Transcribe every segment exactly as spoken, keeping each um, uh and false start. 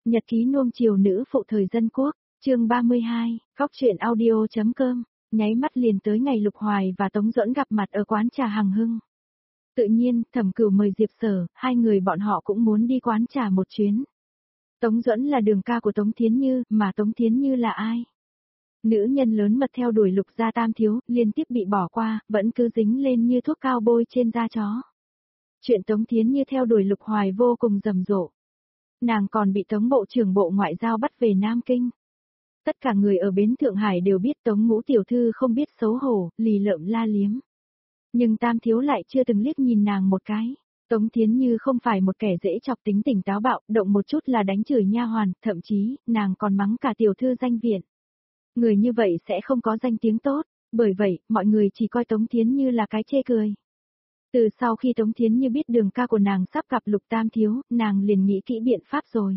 Nhật ký nuông chiều nữ phụ thời dân quốc, chương ba mươi hai, góc truyện audio.com, nháy mắt liền tới ngày Lục Hoài và Tống Duẫn gặp mặt ở quán trà Hằng Hưng. Tự nhiên, Thẩm Cửu mời Diệp Sở, hai người bọn họ cũng muốn đi quán trà một chuyến. Tống Duẫn là đường ca của Tống Thiến Như, mà Tống Thiến Như là ai? Nữ nhân lớn mật theo đuổi Lục gia tam thiếu, liên tiếp bị bỏ qua, vẫn cứ dính lên như thuốc cao bôi trên da chó. Chuyện Tống Thiến Như theo đuổi Lục Hoài vô cùng rầm rộ. Nàng còn bị Tống Bộ trưởng Bộ Ngoại giao bắt về Nam Kinh. Tất cả người ở bến Thượng Hải đều biết Tống Ngũ tiểu thư không biết xấu hổ, lì lợm la liếm. Nhưng tam thiếu lại chưa từng liếc nhìn nàng một cái. Tống Thiến Như không phải một kẻ dễ chọc tính tình táo bạo, động một chút là đánh chửi nha hoàn, thậm chí, nàng còn mắng cả tiểu thư danh viện. Người như vậy sẽ không có danh tiếng tốt, bởi vậy, mọi người chỉ coi Tống Thiến Như là cái chê cười. Từ sau khi Tống Thiến Như biết đường ca của nàng sắp gặp Lục tam thiếu, nàng liền nghĩ kỹ biện pháp rồi.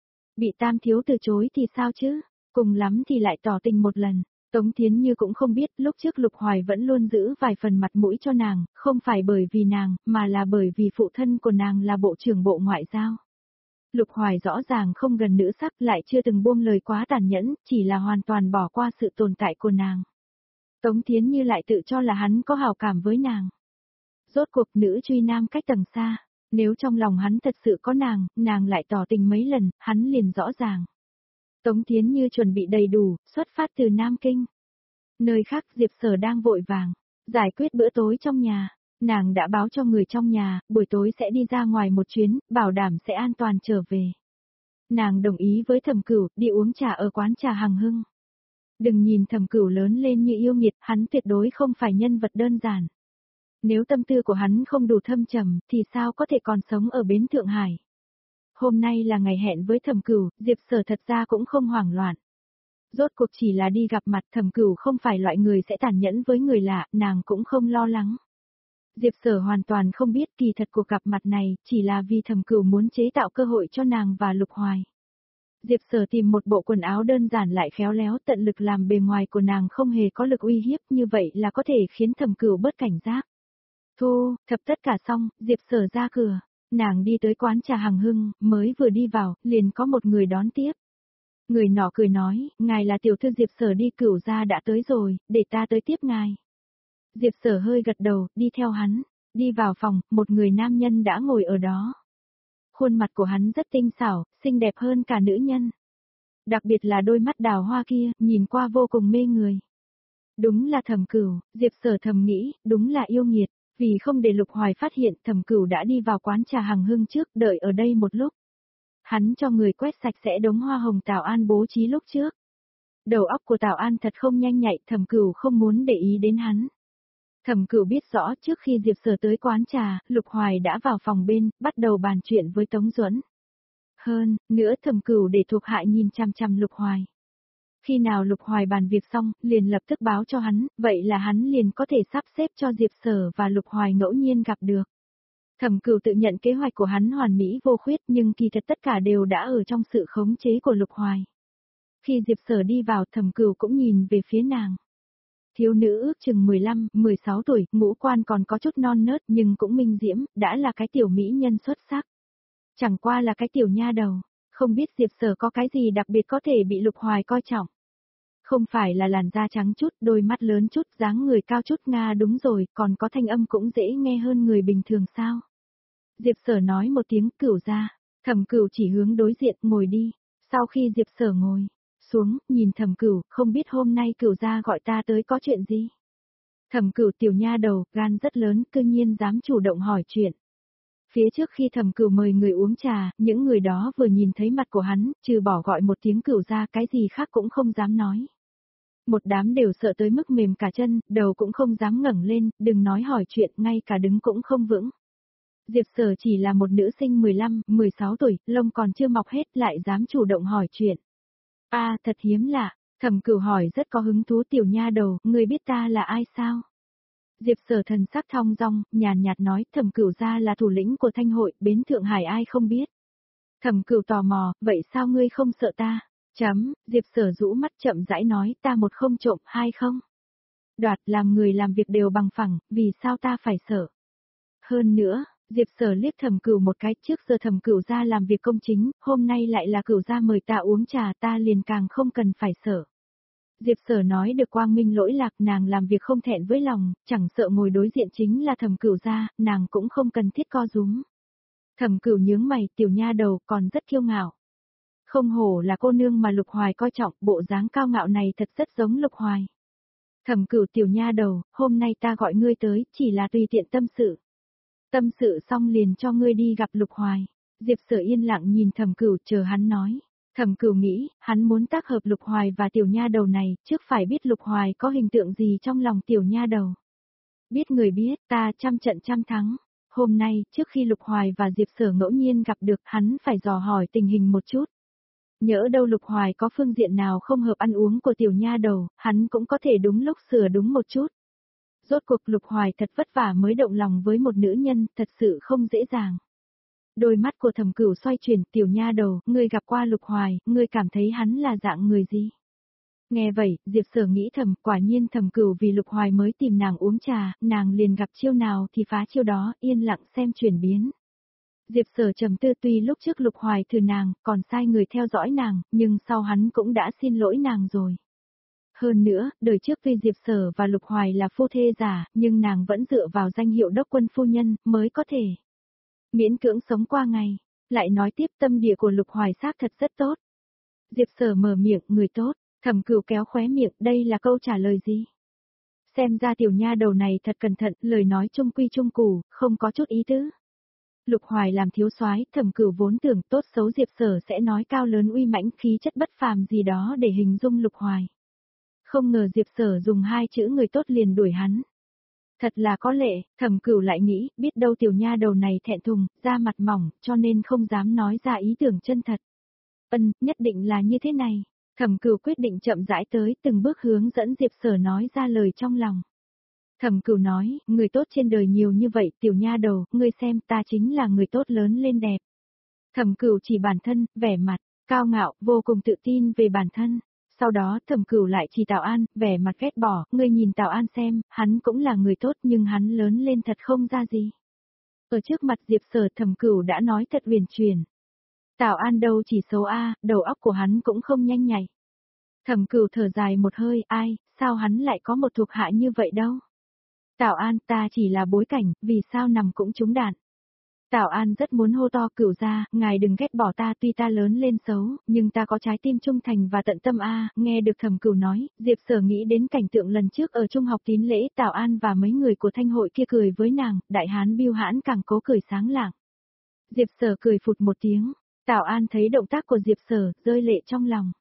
Bị tam thiếu từ chối thì sao chứ, cùng lắm thì lại tỏ tình một lần. Tống Thiến Như cũng không biết lúc trước Lục Hoài vẫn luôn giữ vài phần mặt mũi cho nàng, không phải bởi vì nàng, mà là bởi vì phụ thân của nàng là Bộ trưởng Bộ Ngoại giao. Lục Hoài rõ ràng không gần nữ sắc, lại chưa từng buông lời quá tàn nhẫn, chỉ là hoàn toàn bỏ qua sự tồn tại của nàng. Tống Thiến Như lại tự cho là hắn có hảo cảm với nàng. Rốt cuộc nữ truy nam cách tầng xa, nếu trong lòng hắn thật sự có nàng, nàng lại tỏ tình mấy lần, hắn liền rõ ràng. Tống Thiến Như chuẩn bị đầy đủ, xuất phát từ Nam Kinh. Nơi khác Diệp Sở đang vội vàng, giải quyết bữa tối trong nhà. Nàng đã báo cho người trong nhà, buổi tối sẽ đi ra ngoài một chuyến, bảo đảm sẽ an toàn trở về. Nàng đồng ý với Thẩm Cửu, đi uống trà ở quán trà Hằng Hưng. Đừng nhìn Thẩm Cửu lớn lên như yêu nghiệt, hắn tuyệt đối không phải nhân vật đơn giản. Nếu tâm tư của hắn không đủ thâm trầm, thì sao có thể còn sống ở bến Thượng Hải. Hôm nay là ngày hẹn với Thẩm Cửu, Diệp Sở thật ra cũng không hoảng loạn. Rốt cuộc chỉ là đi gặp mặt, Thẩm Cửu không phải loại người sẽ tàn nhẫn với người lạ, nàng cũng không lo lắng. Diệp Sở hoàn toàn không biết kỳ thật cuộc gặp mặt này, chỉ là vì Thẩm Cửu muốn chế tạo cơ hội cho nàng và Lục Hoài. Diệp Sở tìm một bộ quần áo đơn giản lại khéo léo, tận lực làm bề ngoài của nàng không hề có lực uy hiếp, như vậy là có thể khiến Thẩm Cửu bớt cảnh giác. Thu thập tất cả xong, Diệp Sở ra cửa, nàng đi tới quán trà Hằng Hưng, mới vừa đi vào, liền có một người đón tiếp. Người nọ cười nói, ngài là tiểu thư Diệp Sở đi, Cửu gia đã tới rồi, để ta tới tiếp ngài. Diệp Sở hơi gật đầu, đi theo hắn, đi vào phòng, một người nam nhân đã ngồi ở đó. Khuôn mặt của hắn rất tinh xảo, xinh đẹp hơn cả nữ nhân. Đặc biệt là đôi mắt đào hoa kia, nhìn qua vô cùng mê người. Đúng là Thẩm Cửu, Diệp Sở thầm nghĩ, đúng là yêu nghiệt, vì không để Lục Hoài phát hiện, Thẩm Cửu đã đi vào quán trà Hằng Hưng trước, đợi ở đây một lúc. Hắn cho người quét sạch sẽ đống hoa hồng Tào An bố trí lúc trước. Đầu óc của Tào An thật không nhanh nhạy, Thẩm Cửu không muốn để ý đến hắn. Thẩm Cửu biết rõ trước khi Diệp Sở tới quán trà, Lục Hoài đã vào phòng bên, bắt đầu bàn chuyện với Tống Duẫn. Hơn nữa Thẩm Cửu để thuộc hạ nhìn chăm chăm Lục Hoài. Khi nào Lục Hoài bàn việc xong, liền lập tức báo cho hắn, vậy là hắn liền có thể sắp xếp cho Diệp Sở và Lục Hoài ngẫu nhiên gặp được. Thẩm Cửu tự nhận kế hoạch của hắn hoàn mỹ vô khuyết, nhưng kỳ thật tất cả đều đã ở trong sự khống chế của Lục Hoài. Khi Diệp Sở đi vào, Thẩm Cửu cũng nhìn về phía nàng. Thiếu nữ ước chừng mười lăm, mười sáu tuổi, ngũ quan còn có chút non nớt nhưng cũng minh diễm, đã là cái tiểu mỹ nhân xuất sắc. Chẳng qua là cái tiểu nha đầu, không biết Diệp Sở có cái gì đặc biệt có thể bị Lục Hoài coi trọng. Không phải là làn da trắng chút, đôi mắt lớn chút, dáng người cao chút, Nga đúng rồi, còn có thanh âm cũng dễ nghe hơn người bình thường sao. Diệp Sở nói một tiếng, Cửu gia. Thẩm Cửu chỉ hướng đối diện, ngồi đi. Sau khi Diệp Sở ngồi xuống, nhìn Thẩm Cửu, không biết hôm nay Cửu gia gọi ta tới có chuyện gì. Thẩm Cửu tiểu nha đầu, gan rất lớn, cư nhiên dám chủ động hỏi chuyện. Phía trước khi Thẩm Cửu mời người uống trà, những người đó vừa nhìn thấy mặt của hắn, trừ bỏ gọi một tiếng Cửu gia, cái gì khác cũng không dám nói. Một đám đều sợ tới mức mềm cả chân, đầu cũng không dám ngẩng lên, đừng nói hỏi chuyện, ngay cả đứng cũng không vững. Diệp Sở chỉ là một nữ sinh mười lăm, mười sáu tuổi, lông còn chưa mọc hết, lại dám chủ động hỏi chuyện. A, à, thật hiếm lạ. Thẩm Cửu hỏi rất có hứng thú, tiểu nha đầu, ngươi biết ta là ai sao? Diệp Sở thần sắc thong dong, nhàn nhạt nói, Thẩm Cửu gia là thủ lĩnh của Thanh hội, bến Thượng Hải ai không biết. Thẩm Cửu tò mò, vậy sao ngươi không sợ ta? Chấm, Diệp Sở rũ mắt chậm rãi nói, ta một không trộm, hai không đoạt, làm người làm việc đều bằng phẳng, vì sao ta phải sợ? Hơn nữa, Diệp Sở liếc Thẩm Cửu một cái, trước giờ Thẩm Cửu ra làm việc công chính, hôm nay lại là Cửu ra mời ta uống trà, ta liền càng không cần phải sợ. Diệp Sở nói được quang minh lỗi lạc, nàng làm việc không thẹn với lòng, chẳng sợ ngồi đối diện chính là Thẩm Cửu ra, nàng cũng không cần thiết co rúm. Thẩm Cửu nhướng mày, tiểu nha đầu còn rất kiêu ngạo. Không hổ là cô nương mà Lục Hoài coi trọng, bộ dáng cao ngạo này thật rất giống Lục Hoài. Thẩm Cửu tiểu nha đầu, hôm nay ta gọi ngươi tới, chỉ là tùy tiện tâm sự. Tâm sự xong liền cho ngươi đi gặp Lục Hoài. Diệp Sở yên lặng nhìn Thẩm Cửu, chờ hắn nói. Thẩm Cửu nghĩ, hắn muốn tác hợp Lục Hoài và tiểu nha đầu này, trước phải biết Lục Hoài có hình tượng gì trong lòng tiểu nha đầu. Biết người biết, ta trăm trận trăm thắng. Hôm nay, trước khi Lục Hoài và Diệp Sở ngẫu nhiên gặp được, hắn phải dò hỏi tình hình một chút. Nhỡ đâu Lục Hoài có phương diện nào không hợp ăn uống của tiểu nha đầu, hắn cũng có thể đúng lúc sửa đúng một chút. Rốt cuộc Lục Hoài thật vất vả mới động lòng với một nữ nhân, thật sự không dễ dàng. Đôi mắt của Thẩm Cửu xoay chuyển, tiểu nha đầu, ngươi gặp qua Lục Hoài, ngươi cảm thấy hắn là dạng người gì? Nghe vậy, Diệp Sở nghĩ thầm, quả nhiên Thẩm Cửu vì Lục Hoài mới tìm nàng uống trà, nàng liền gặp chiêu nào thì phá chiêu đó, yên lặng xem chuyển biến. Diệp Sở trầm tư, tuy lúc trước Lục Hoài thử nàng, còn sai người theo dõi nàng, nhưng sau hắn cũng đã xin lỗi nàng rồi. Hơn nữa, đời trước tuy Diệp Sở và Lục Hoài là phu thê giả, nhưng nàng vẫn dựa vào danh hiệu đốc quân phu nhân, mới có thể miễn cưỡng sống qua ngày. Lại nói tiếp, tâm địa của Lục Hoài xác thật rất tốt. Diệp Sở mở miệng, người tốt. Thẩm Cửu kéo khóe miệng, đây là câu trả lời gì? Xem ra tiểu nha đầu này thật cẩn thận, lời nói trung quy trung củ, không có chút ý tứ. Lục Hoài làm thiếu soái, Thẩm Cửu vốn tưởng tốt xấu Diệp Sở sẽ nói cao lớn uy mãnh, khí chất bất phàm gì đó để hình dung Lục Hoài. Không ngờ Diệp Sở dùng hai chữ người tốt liền đuổi hắn. Thật là có lệ, Thẩm Cửu lại nghĩ, biết đâu tiểu nha đầu này thẹn thùng, da mặt mỏng, cho nên không dám nói ra ý tưởng chân thật. Ân, nhất định là như thế này. Thẩm Cửu quyết định chậm rãi tới, từng bước hướng dẫn Diệp Sở nói ra lời trong lòng. Thẩm Cửu nói, người tốt trên đời nhiều như vậy, tiểu nha đầu, ngươi xem, ta chính là người tốt lớn lên đẹp. Thẩm Cửu chỉ bản thân, vẻ mặt cao ngạo, vô cùng tự tin về bản thân. Sau đó Thẩm Cửu lại chỉ Tào An, vẻ mặt ghét bỏ, ngươi nhìn Tào An xem, hắn cũng là người tốt nhưng hắn lớn lên thật không ra gì. Ở trước mặt Diệp Sở, Thẩm Cửu đã nói thật huyền truyền. Tào An đâu chỉ xấu a, đầu óc của hắn cũng không nhanh nhạy. Thẩm Cửu thở dài một hơi, ai, sao hắn lại có một thuộc hạ như vậy đâu. Tào An, ta chỉ là bối cảnh, vì sao nằm cũng trúng đạn. Tào An rất muốn hô to, Cửu gia, ngài đừng ghét bỏ ta, tuy ta lớn lên xấu, nhưng ta có trái tim trung thành và tận tâm a. Nghe được Thẩm Cửu nói, Diệp Sở nghĩ đến cảnh tượng lần trước ở trung học tín lễ, Tào An và mấy người của thanh hội kia cười với nàng, đại hán Bưu Hãn càng cố cười sáng lạng. Diệp Sở cười phụt một tiếng, Tào An thấy động tác của Diệp Sở, rơi lệ trong lòng.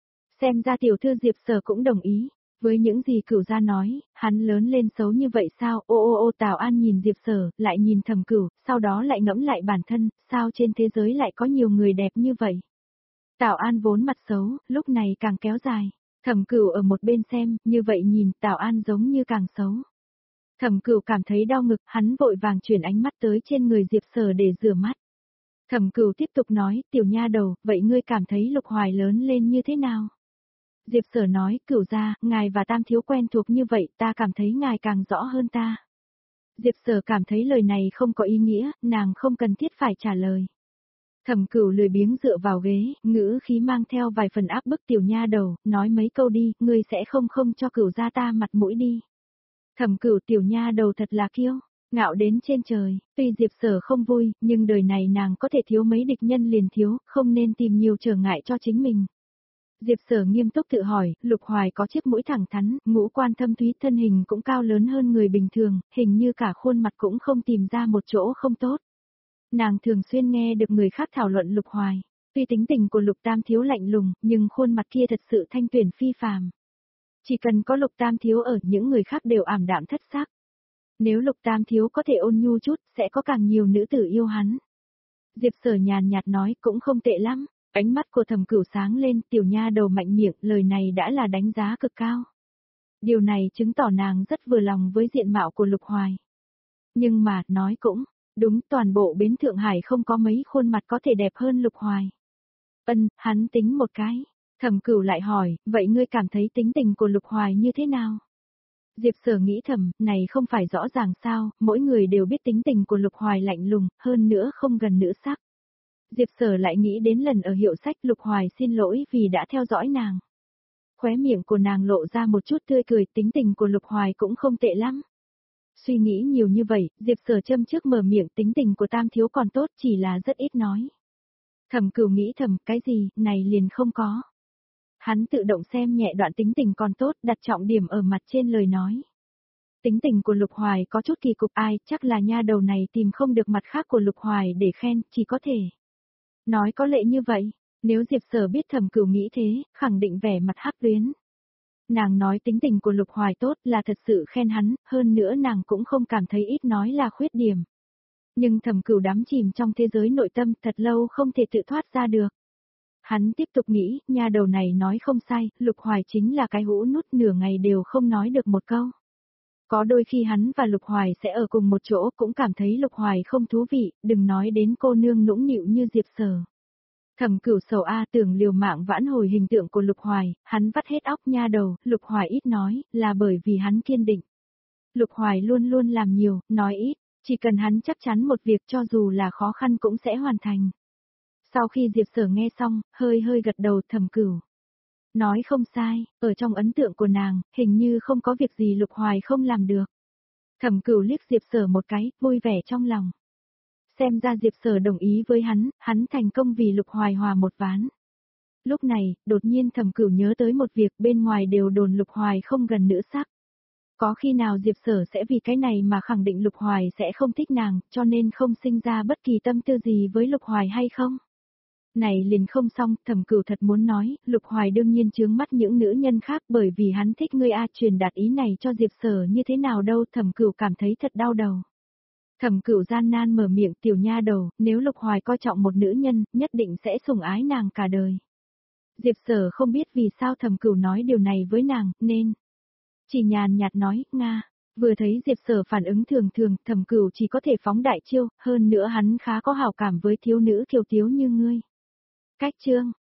Xem ra tiểu thư Diệp Sở cũng đồng ý. Với những gì Cửu gia nói, hắn lớn lên xấu như vậy sao? Ô ô ô, Tào An nhìn Diệp Sở, lại nhìn Thẩm Cửu, sau đó lại ngẫm lại bản thân, sao trên thế giới lại có nhiều người đẹp như vậy? Tào An vốn mặt xấu, lúc này càng kéo dài. Thẩm Cửu ở một bên xem, như vậy nhìn, Tào An giống như càng xấu. Thẩm Cửu cảm thấy đau ngực, hắn vội vàng chuyển ánh mắt tới trên người Diệp Sở để rửa mắt. Thẩm Cửu tiếp tục nói, tiểu nha đầu, vậy ngươi cảm thấy Lục Hoài lớn lên như thế nào? Diệp Sở nói, Cửu gia, ngài và Tam thiếu quen thuộc như vậy, ta cảm thấy ngài càng rõ hơn ta. Diệp Sở cảm thấy lời này không có ý nghĩa, nàng không cần thiết phải trả lời. Thẩm Cửu lười biếng dựa vào ghế, ngữ khí mang theo vài phần áp bức, tiểu nha đầu, nói mấy câu đi, ngươi sẽ không không cho Cửu gia ta mặt mũi đi. Thẩm Cửu, tiểu nha đầu thật là kiêu ngạo đến trên trời, tuy Diệp Sở không vui, nhưng đời này nàng có thể thiếu mấy địch nhân liền thiếu, không nên tìm nhiều trở ngại cho chính mình. Diệp Sở nghiêm túc tự hỏi, Lục Hoài có chiếc mũi thẳng thắn, ngũ quan thâm thúy, thân hình cũng cao lớn hơn người bình thường, hình như cả khuôn mặt cũng không tìm ra một chỗ không tốt. Nàng thường xuyên nghe được người khác thảo luận Lục Hoài, tuy tính tình của Lục Tam thiếu lạnh lùng, nhưng khuôn mặt kia thật sự thanh tuyển phi phàm. Chỉ cần có Lục Tam thiếu ở, những người khác đều ảm đạm thất sắc. Nếu Lục Tam thiếu có thể ôn nhu chút, sẽ có càng nhiều nữ tử yêu hắn. Diệp Sở nhàn nhạt nói, cũng không tệ lắm. Ánh mắt của Thẩm Cửu sáng lên, tiểu nha đầu mạnh miệng, lời này đã là đánh giá cực cao. Điều này chứng tỏ nàng rất vừa lòng với diện mạo của Lục Hoài. Nhưng mà, nói cũng, đúng, toàn bộ bến Thượng Hải không có mấy khuôn mặt có thể đẹp hơn Lục Hoài. Ân, hắn tính một cái. Thẩm Cửu lại hỏi, vậy ngươi cảm thấy tính tình của Lục Hoài như thế nào? Diệp Sở nghĩ thầm, này không phải rõ ràng sao, mỗi người đều biết tính tình của Lục Hoài lạnh lùng, hơn nữa không gần nữ sắc. Diệp Sở lại nghĩ đến lần ở hiệu sách Lục Hoài xin lỗi vì đã theo dõi nàng. Khóe miệng của nàng lộ ra một chút tươi cười, tính tình của Lục Hoài cũng không tệ lắm. Suy nghĩ nhiều như vậy, Diệp Sở châm trước mở miệng, tính tình của Tam thiếu còn tốt, chỉ là rất ít nói. Thẩm Cửu nghĩ thầm, cái gì, này liền không có. Hắn tự động xem nhẹ đoạn tính tình còn tốt, đặt trọng điểm ở mặt trên lời nói. Tính tình của Lục Hoài có chút kỳ cục, ai, chắc là nha đầu này tìm không được mặt khác của Lục Hoài để khen, chỉ có thể nói có lệ như vậy. Nếu Diệp Sở biết Thẩm Cửu nghĩ thế, khẳng định vẻ mặt hắc tuyến. Nàng nói tính tình của Lục Hoài tốt là thật sự khen hắn, hơn nữa nàng cũng không cảm thấy ít nói là khuyết điểm. Nhưng Thẩm Cửu đắm chìm trong thế giới nội tâm thật lâu không thể tự thoát ra được. Hắn tiếp tục nghĩ, nha đầu này nói không sai, Lục Hoài chính là cái hũ nút, nửa ngày đều không nói được một câu. Có đôi khi hắn và Lục Hoài sẽ ở cùng một chỗ, cũng cảm thấy Lục Hoài không thú vị, đừng nói đến cô nương nũng nịu như Diệp Sở. Thẩm Cửu sầu a, tưởng liều mạng vãn hồi hình tượng của Lục Hoài, hắn vắt hết óc nha đầu, Lục Hoài ít nói, là bởi vì hắn kiên định. Lục Hoài luôn luôn làm nhiều, nói ít, chỉ cần hắn chắc chắn một việc cho dù là khó khăn cũng sẽ hoàn thành. Sau khi Diệp Sở nghe xong, hơi hơi gật đầu, Thẩm Cửu nói không sai, ở trong ấn tượng của nàng, hình như không có việc gì Lục Hoài không làm được. Thẩm Cửu liếc Diệp Sở một cái, vui vẻ trong lòng. Xem ra Diệp Sở đồng ý với hắn, hắn thành công vì Lục Hoài hòa một ván. Lúc này, đột nhiên Thẩm Cửu nhớ tới một việc, bên ngoài đều đồn Lục Hoài không gần nữ sắc. Có khi nào Diệp Sở sẽ vì cái này mà khẳng định Lục Hoài sẽ không thích nàng, cho nên không sinh ra bất kỳ tâm tư gì với Lục Hoài hay không? Này liền không xong, Thẩm Cửu thật muốn nói, Lục Hoài đương nhiên chướng mắt những nữ nhân khác bởi vì hắn thích ngươi a, truyền đạt ý này cho Diệp Sở như thế nào đâu, Thẩm Cửu cảm thấy thật đau đầu. Thẩm Cửu gian nan mở miệng, tiểu nha đầu, nếu Lục Hoài coi trọng một nữ nhân, nhất định sẽ sủng ái nàng cả đời. Diệp Sở không biết vì sao Thẩm Cửu nói điều này với nàng, nên chỉ nhàn nhạt nói, Nga. Vừa thấy Diệp Sở phản ứng thường thường, Thẩm Cửu chỉ có thể phóng đại chiêu, hơn nữa hắn khá có hảo cảm với thiếu nữ kiều tiếu như ngươi. Cách chương